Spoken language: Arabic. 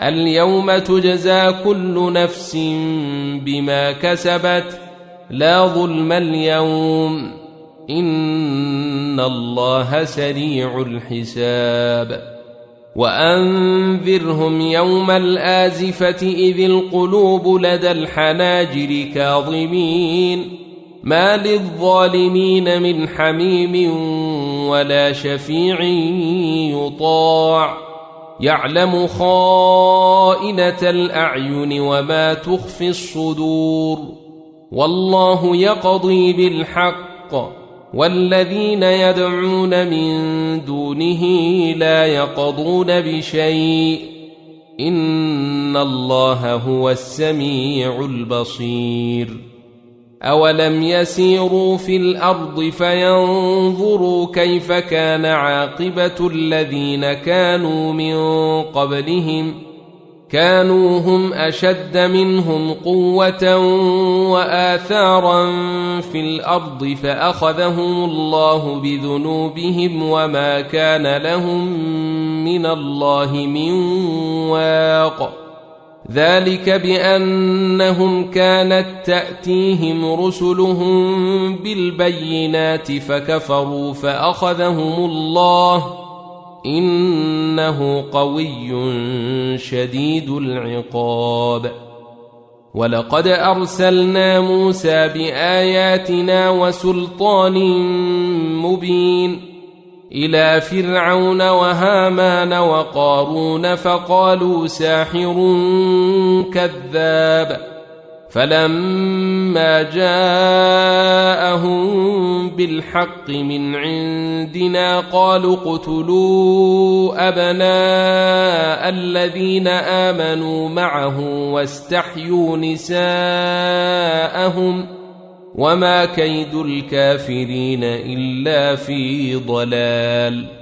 اليوم تجزى كل نفس بما كسبت لا ظلم اليوم إن الله سريع الحساب وأنذرهم يوم الآزفة إذ القلوب لدى الحناجر كاظمين ما للظالمين من حميم ولا شفيع يطاع يعلم خائنة الأعين وما تخفي الصدور والله يقضي بالحق والذين يدعون من دونه لا يقضون بشيء إن الله هو السميع البصير أولم يسيروا في الأرض فينظروا كيف كان عاقبة الذين كانوا من قبلهم كانوا هم أشد منهم قوة وآثارا في الأرض فأخذهم الله بذنوبهم وما كان لهم من الله من واق ذلك بأنهم كانت تأتيهم رسلهم بالبينات فكفروا فأخذهم الله إنه قوي شديد العقاب ولقد أرسلنا موسى بآياتنا وسلطان مبين إلى فرعون وهامان وقارون فقالوا ساحر كذاب فلما جاءهم بالحق من عندنا قالوا اقتلوا أبناء الذين آمنوا معه واستحيوا نساءهم وما كيد الكافرين إلا في ضلال